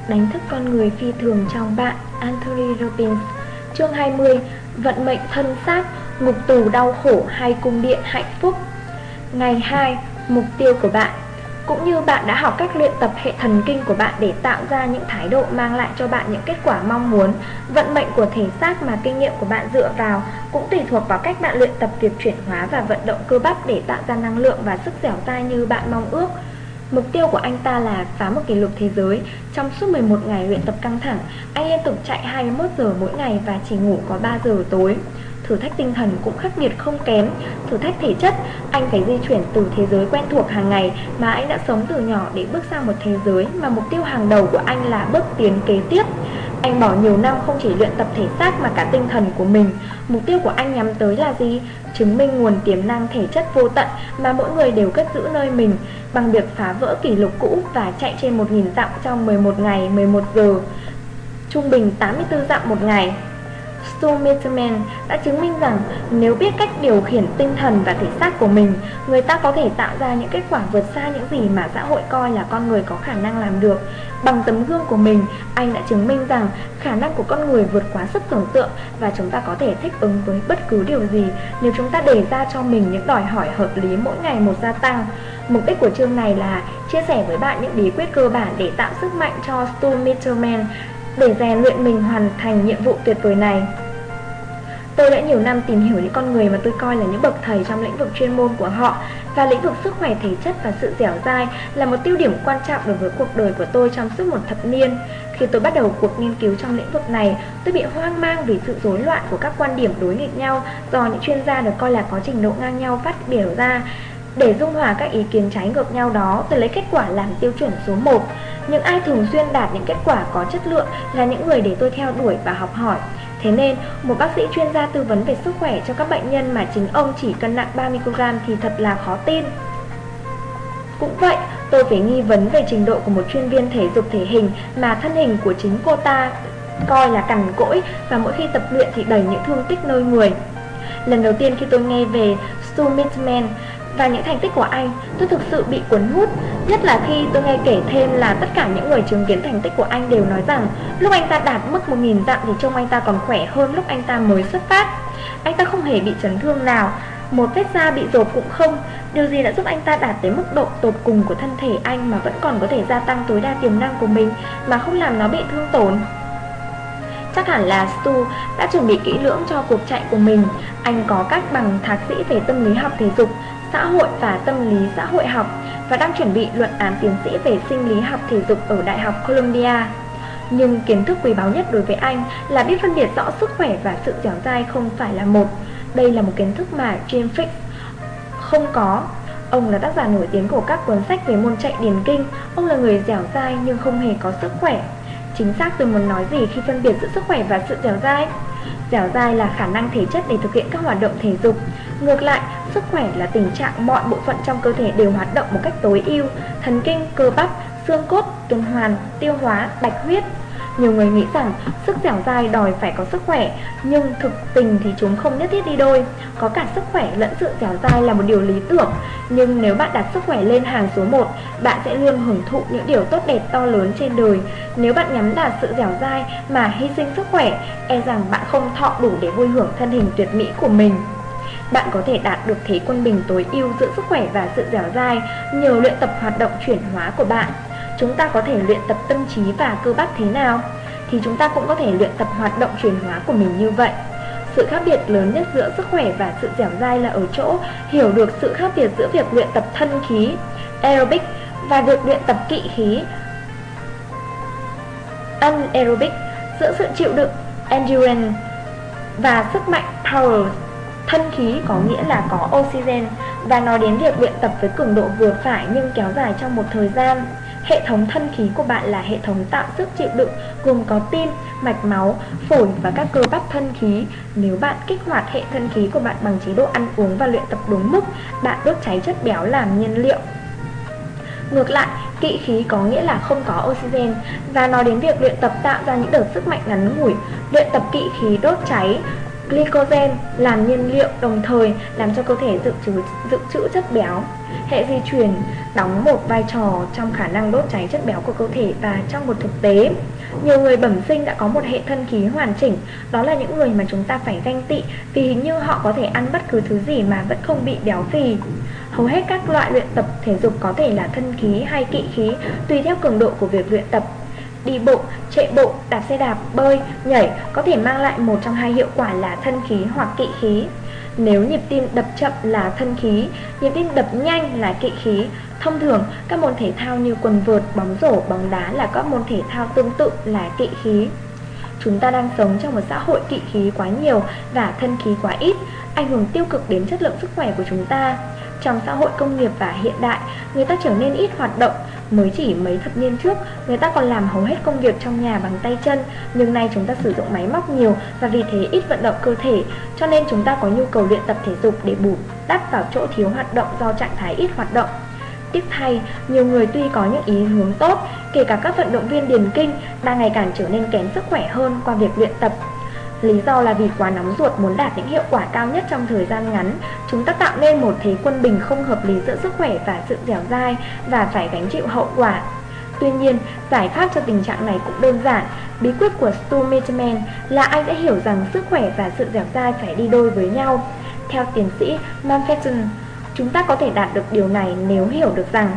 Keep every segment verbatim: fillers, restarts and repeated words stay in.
Đánh thức con người phi thường trong bạn, Anthony Robbins. Chương hai mươi. Vận mệnh thân xác, ngục tù đau khổ hay cung điện hạnh phúc. Ngày hai. Mục tiêu của bạn. Cũng như bạn đã học cách luyện tập hệ thần kinh của bạn để tạo ra những thái độ mang lại cho bạn những kết quả mong muốn, vận mệnh của thể xác mà kinh nghiệm của bạn dựa vào cũng tùy thuộc vào cách bạn luyện tập việc chuyển hóa và vận động cơ bắp để tạo ra năng lượng và sức dẻo dai như bạn mong ước. Mục tiêu của anh ta là phá một kỷ lục thế giới. Trong suốt mười một ngày luyện tập căng thẳng, anh liên tục chạy hai mươi mốt giờ mỗi ngày và chỉ ngủ có ba giờ tối. Thử thách tinh thần cũng khắc nghiệt không kém. Thử thách thể chất, anh phải di chuyển từ thế giới quen thuộc hàng ngày mà anh đã sống từ nhỏ để bước sang một thế giới mà mục tiêu hàng đầu của anh là bước tiến kế tiếp. Anh bỏ nhiều năm không chỉ luyện tập thể xác mà cả tinh thần của mình. Mục tiêu của anh nhắm tới là gì? Chứng minh nguồn tiềm năng thể chất vô tận mà mỗi người đều cất giữ nơi mình bằng việc phá vỡ kỷ lục cũ và chạy trên một nghìn dặm trong mười một ngày mười một giờ, trung bình tám mươi tư dặm một ngày. Stu Mitterman đã chứng minh rằng nếu biết cách điều khiển tinh thần và thể xác của mình, người ta có thể tạo ra những kết quả vượt xa những gì mà xã hội coi là con người có khả năng làm được. Bằng tấm gương của mình, anh đã chứng minh rằng khả năng của con người vượt quá sức tưởng tượng và chúng ta có thể thích ứng với bất cứ điều gì nếu chúng ta đề ra cho mình những đòi hỏi hợp lý mỗi ngày một gia tăng. Mục đích của chương này là chia sẻ với bạn những bí quyết cơ bản để tạo sức mạnh cho Stu Mitterman để rèn luyện mình hoàn thành nhiệm vụ tuyệt vời này. Tôi đã nhiều năm tìm hiểu những con người mà tôi coi là những bậc thầy trong lĩnh vực chuyên môn của họ, và lĩnh vực sức khỏe thể chất và sự dẻo dai là một tiêu điểm quan trọng đối với cuộc đời của tôi trong suốt một thập niên. Khi tôi bắt đầu cuộc nghiên cứu trong lĩnh vực này, tôi bị hoang mang vì sự rối loạn của các quan điểm đối nghịch nhau do những chuyên gia được coi là có trình độ ngang nhau phát biểu ra. Để dung hòa các ý kiến trái ngược nhau đó, tôi lấy kết quả làm tiêu chuẩn số một. Những ai thường xuyên đạt những kết quả có chất lượng là những người để tôi theo đuổi và học hỏi. Thế nên, một bác sĩ chuyên gia tư vấn về sức khỏe cho các bệnh nhân mà chính ông chỉ cân nặng ba mươi ki lô gam thì thật là khó tin. Cũng vậy, tôi phải nghi vấn về trình độ của một chuyên viên thể dục thể hình mà thân hình của chính cô ta coi là cằn cỗi và mỗi khi tập luyện thì đầy những thương tích nơi người. Lần đầu tiên khi tôi nghe về Stu Mitterman và những thành tích của anh, tôi thực sự bị cuốn hút, nhất là khi tôi nghe kể thêm là tất cả những người chứng kiến thành tích của anh đều nói rằng lúc anh ta đạt mức một nghìn dặm thì trông anh ta còn khỏe hơn lúc anh ta mới xuất phát. Anh ta không hề bị chấn thương nào, một vết da bị rộp cũng không. Điều gì đã giúp anh ta đạt tới mức độ tột cùng của thân thể anh mà vẫn còn có thể gia tăng tối đa tiềm năng của mình mà không làm nó bị thương tổn? Chắc hẳn là Stu đã chuẩn bị kỹ lưỡng cho cuộc chạy của mình. Anh có các bằng thạc sĩ về tâm lý học thể dục, xã hội và tâm lý xã hội học và đang chuẩn bị luận án tiến sĩ về sinh lý học thể dục ở Đại học Columbia. Nhưng kiến thức quý báu nhất đối với anh là biết phân biệt rõ sức khỏe và sự dẻo dai không phải là một. Đây là một kiến thức mà Jim Fixx không có. Ông là tác giả nổi tiếng của các cuốn sách về môn chạy điền kinh. Ông là người dẻo dai nhưng không hề có sức khỏe. Chính xác tôi muốn nói gì khi phân biệt giữa sức khỏe và sự dẻo dai? Dẻo dai là khả năng thể chất để thực hiện các hoạt động thể dục. Ngược lại, sức khỏe là tình trạng mọi bộ phận trong cơ thể đều hoạt động một cách tối ưu: thần kinh, cơ bắp, xương cốt, tuần hoàn, tiêu hóa, bạch huyết. Nhiều người nghĩ rằng sức dẻo dai đòi phải có sức khỏe, nhưng thực tình thì chúng không nhất thiết đi đôi. Có cả sức khỏe lẫn sự dẻo dai là một điều lý tưởng, nhưng nếu bạn đặt sức khỏe lên hàng số một, bạn sẽ luôn hưởng thụ những điều tốt đẹp to lớn trên đời. Nếu bạn nhắm đạt sự dẻo dai mà hy sinh sức khỏe, e rằng bạn không thọ đủ để vui hưởng thân hình tuyệt mỹ của mình. Bạn có thể đạt được thế quân bình tối ưu giữa sức khỏe và sự dẻo dai nhờ luyện tập hoạt động chuyển hóa của bạn. Chúng ta có thể luyện tập tâm trí và cơ bắp thế nào? Thì chúng ta cũng có thể luyện tập hoạt động chuyển hóa của mình như vậy. Sự khác biệt lớn nhất giữa sức khỏe và sự dẻo dai là ở chỗ hiểu được sự khác biệt giữa việc luyện tập thân khí aerobic và việc luyện tập kỵ khí anaerobic, giữa sự chịu đựng endurance và sức mạnh power. Thân khí có nghĩa là có oxygen và nói đến việc luyện tập với cường độ vừa phải nhưng kéo dài trong một thời gian. Hệ thống thân khí của bạn là hệ thống tạo sức chịu đựng gồm có tim, mạch máu, phổi và các cơ bắp thân khí. Nếu bạn kích hoạt hệ thân khí của bạn bằng chế độ ăn uống và luyện tập đúng mức, bạn đốt cháy chất béo làm nhiên liệu. Ngược lại, kỵ khí có nghĩa là không có oxygen và nói đến việc luyện tập tạo ra những đợt sức mạnh ngắn ngủi. Luyện tập kỵ khí đốt cháy glycogen làm nhiên liệu, đồng thời làm cho cơ thể dự trữ, dự trữ chất béo. Hệ di truyền đóng một vai trò trong khả năng đốt cháy chất béo của cơ thể, và trong một thực tế, nhiều người bẩm sinh đã có một hệ thân khí hoàn chỉnh. Đó là những người mà chúng ta phải ganh tị, vì hình như họ có thể ăn bất cứ thứ gì mà vẫn không bị béo phì. Hầu hết các loại luyện tập thể dục có thể là thân khí hay kỵ khí, tùy theo cường độ của việc luyện tập. Đi bộ, chạy bộ, đạp xe đạp, bơi, nhảy có thể mang lại một trong hai hiệu quả là thân khí hoặc kỵ khí. Nếu nhịp tim đập chậm là thân khí, nhịp tim đập nhanh là kỵ khí. Thông thường, các môn thể thao như quần vợt, bóng rổ, bóng đá là các môn thể thao tương tự là kỵ khí. Chúng ta đang sống trong một xã hội kỵ khí quá nhiều và thân khí quá ít, ảnh hưởng tiêu cực đến chất lượng sức khỏe của chúng ta. Trong xã hội công nghiệp và hiện đại, người ta trở nên ít hoạt động. Mới chỉ mấy thập niên trước, người ta còn làm hầu hết công việc trong nhà bằng tay chân, nhưng nay chúng ta sử dụng máy móc nhiều và vì thế ít vận động cơ thể, cho nên chúng ta có nhu cầu luyện tập thể dục để bù đắp vào chỗ thiếu hoạt động do trạng thái ít hoạt động. Tiếc thay, nhiều người tuy có những ý hướng tốt, kể cả các vận động viên điền kinh, đang ngày càng trở nên kém sức khỏe hơn qua việc luyện tập. Lý do là vì quá nóng ruột muốn đạt những hiệu quả cao nhất trong thời gian ngắn, chúng ta tạo nên một thế quân bình không hợp lý giữa sức khỏe và sự dẻo dai, và phải gánh chịu hậu quả. Tuy nhiên, giải pháp cho tình trạng này cũng đơn giản. Bí quyết của Stu Mitterman là anh đã hiểu rằng sức khỏe và sự dẻo dai phải đi đôi với nhau. Theo tiến sĩ Manfredson, chúng ta có thể đạt được điều này nếu hiểu được rằng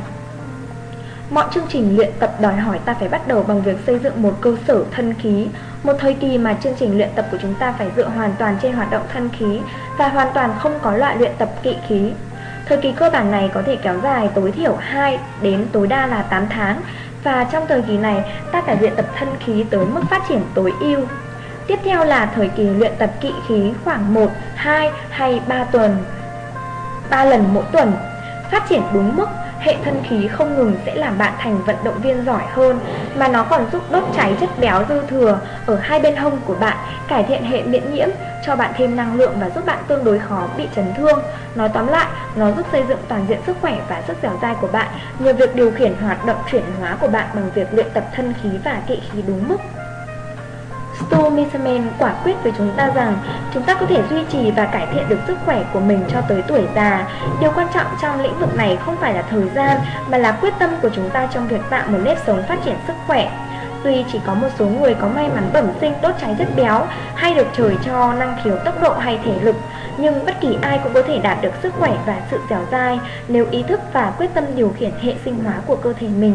mọi chương trình luyện tập đòi hỏi ta phải bắt đầu bằng việc xây dựng một cơ sở thân khí. Một thời kỳ mà chương trình luyện tập của chúng ta phải dựa hoàn toàn trên hoạt động thân khí và hoàn toàn không có loại luyện tập kỵ khí. Thời kỳ cơ bản này có thể kéo dài tối thiểu hai đến tối đa là tám tháng, và trong thời kỳ này ta phải luyện tập thân khí tới mức phát triển tối ưu. Tiếp theo là thời kỳ luyện tập kỵ khí khoảng một, hai hay ba tuần, ba lần mỗi tuần. Phát triển đúng mức, hệ thân khí không ngừng sẽ làm bạn thành vận động viên giỏi hơn, mà nó còn giúp đốt cháy chất béo dư thừa ở hai bên hông của bạn, cải thiện hệ miễn nhiễm, cho bạn thêm năng lượng và giúp bạn tương đối khó bị chấn thương. Nói tóm lại, nó giúp xây dựng toàn diện sức khỏe và sức dẻo dai của bạn nhờ việc điều khiển hoạt động chuyển hóa của bạn bằng việc luyện tập thân khí và kỵ khí đúng mức. Stu Mitterman quả quyết với chúng ta rằng chúng ta có thể duy trì và cải thiện được sức khỏe của mình cho tới tuổi già. Điều quan trọng trong lĩnh vực này không phải là thời gian, mà là quyết tâm của chúng ta trong việc tạo một nếp sống phát triển sức khỏe. Tuy chỉ có một số người có may mắn bẩm sinh đốt cháy chất béo hay được trời cho năng khiếu tốc độ hay thể lực, nhưng bất kỳ ai cũng có thể đạt được sức khỏe và sự dẻo dai nếu ý thức và quyết tâm điều khiển hệ sinh hóa của cơ thể mình.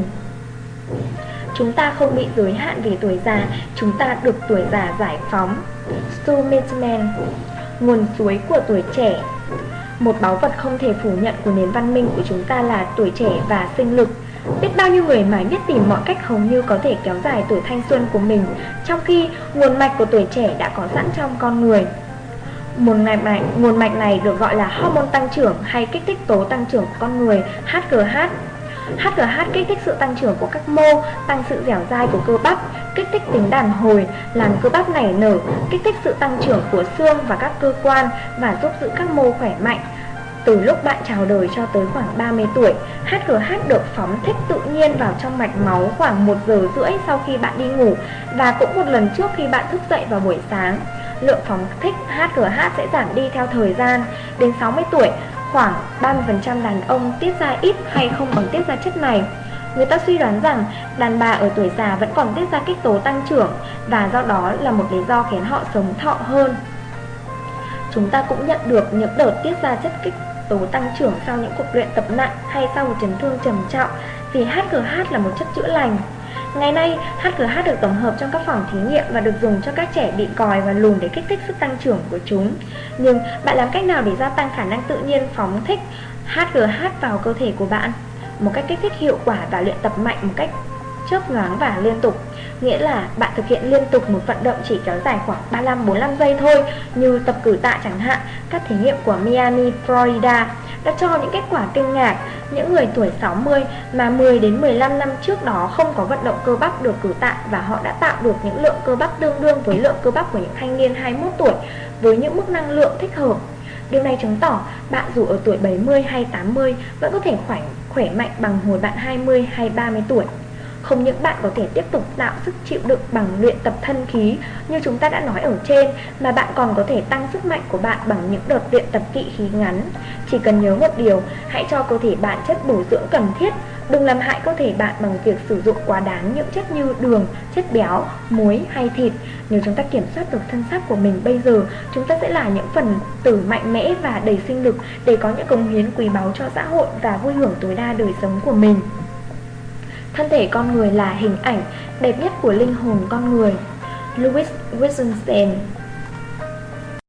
Chúng ta không bị giới hạn vì tuổi già, chúng ta được tuổi già giải phóng. Stu Mitterman. Nguồn suối của tuổi trẻ. Một báu vật không thể phủ nhận của nền văn minh của chúng ta là tuổi trẻ và sinh lực. Biết bao nhiêu người mãi biết tìm mọi cách hầu như có thể kéo dài tuổi thanh xuân của mình, trong khi nguồn mạch của tuổi trẻ đã có sẵn trong con người. Nguồn mạch này, nguồn mạch này được gọi là hormone tăng trưởng hay kích thích tố tăng trưởng của con người, H G H. H G H kích thích sự tăng trưởng của các mô, tăng sự dẻo dai của cơ bắp, kích thích tính đàn hồi, làm cơ bắp nảy nở, kích thích sự tăng trưởng của xương và các cơ quan và giúp giữ các mô khỏe mạnh. Từ lúc bạn chào đời cho tới khoảng ba mươi tuổi, H G H được phóng thích tự nhiên vào trong mạch máu khoảng một giờ rưỡi sau khi bạn đi ngủ, và cũng một lần trước khi bạn thức dậy vào buổi sáng. Lượng phóng thích H G H sẽ giảm đi theo thời gian. Đến sáu mươi tuổi, khoảng ba mươi phần trăm đàn ông tiết ra ít hay không còn tiết ra chất này. Người ta suy đoán rằng đàn bà ở tuổi già vẫn còn tiết ra kích tố tăng trưởng, và do đó là một lý do khiến họ sống thọ hơn. Chúng ta cũng nhận được những đợt tiết ra chất kích tố tăng trưởng sau những cuộc luyện tập nặng hay sau một chấn thương trầm trọng, vì H G H là một chất chữa lành. Ngày nay, H G H được tổng hợp trong các phòng thí nghiệm và được dùng cho các trẻ bị còi và lùn để kích thích sức tăng trưởng của chúng. Nhưng bạn làm cách nào để gia tăng khả năng tự nhiên phóng thích H G H vào cơ thể của bạn? Một cách kích thích hiệu quả và luyện tập mạnh một cách chớp nhoáng và liên tục. Nghĩa là bạn thực hiện liên tục một vận động chỉ kéo dài khoảng ba mươi lăm đến bốn mươi lăm giây thôi, như tập cử tạ chẳng hạn. Các thí nghiệm của Miami, Florida đã cho những kết quả kinh ngạc. Những người tuổi sáu mươi mà mười đến mười lăm năm trước đó không có vận động cơ bắp được cử tạ, và họ đã tạo được những lượng cơ bắp tương đương với lượng cơ bắp của những thanh niên hai mươi mốt tuổi với những mức năng lượng thích hợp. Điều này chứng tỏ bạn dù ở tuổi bảy mươi hay tám mươi vẫn có thể khỏe, khỏe mạnh bằng hồi bạn hai mươi hay ba mươi tuổi. Không những bạn có thể tiếp tục tạo sức chịu đựng bằng luyện tập thân khí như chúng ta đã nói ở trên, mà bạn còn có thể tăng sức mạnh của bạn bằng những đợt luyện tập kỵ khí ngắn. Chỉ cần nhớ một điều, hãy cho cơ thể bạn chất bổ dưỡng cần thiết. Đừng làm hại cơ thể bạn bằng việc sử dụng quá đáng những chất như đường, chất béo, muối hay thịt. Nếu chúng ta kiểm soát được thân xác của mình bây giờ, chúng ta sẽ là những phần tử mạnh mẽ và đầy sinh lực để có những cống hiến quý báu cho xã hội và vui hưởng tối đa đời sống của mình. Thân thể con người là hình ảnh đẹp nhất của linh hồn con người. Louis Wittgenstein.